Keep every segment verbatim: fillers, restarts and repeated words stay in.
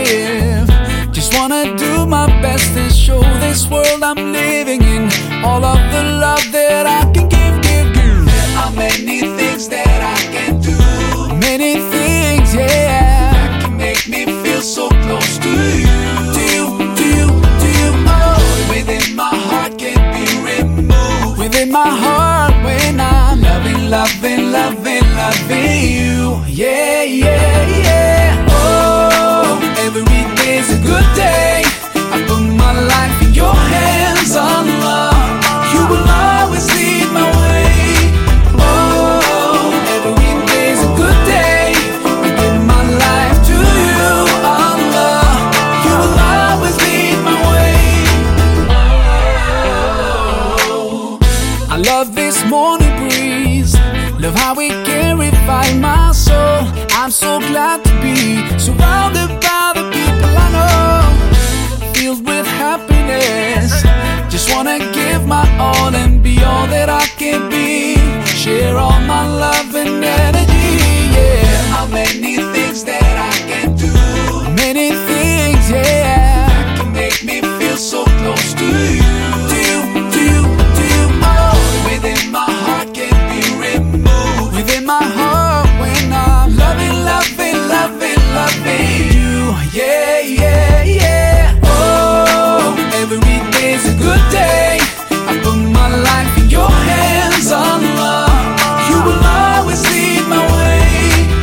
give. Just wanna do my best and show this world I'm living in all of the love that I can give, give, give. There are many things that I can do, many things, yeah, that can make me feel so close to you. To you, to you, to you, oh. Joy within my heart can't be removed, within my heart when I'm loving, loving, loving, loving you. Yeah, yeah, yeah. Oh, every day's a good day. I put my life in your hands, Allah. You will always lead my way. Oh, every day's a good day. I give my life to you, Allah. You will always lead my way. Oh, I love this morning breeze. Love how it can revive my soul. I'm so glad to be surrounded by the people I know, filled with happiness. Just wanna give my all and be all that I can be. Share all my love and energy, yeah. There are many things that I can do, many things, yeah, that can make me feel so close to you. To you, to you, to you, oh. Within my heart can't be removed, within my heart when I'm loving, loving, loving, loving you. Yeah, yeah, yeah. Oh, every day's a good day. I put my life in your hands, Allah. You will always lead my way.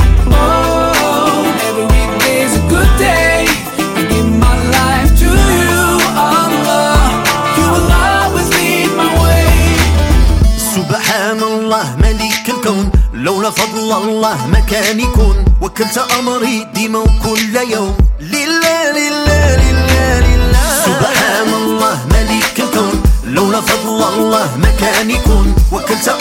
Oh, every day's a good day. I give my life to you, Allah. You will always lead my way. سبحان الله ملك الكون، لولا فضل الله ما كان يكون. وكلت أمري ديما وكل يوم لله لله لله لله. سبحان الله ملك الكون، لولا فضل الله ما كان يكون. وكلت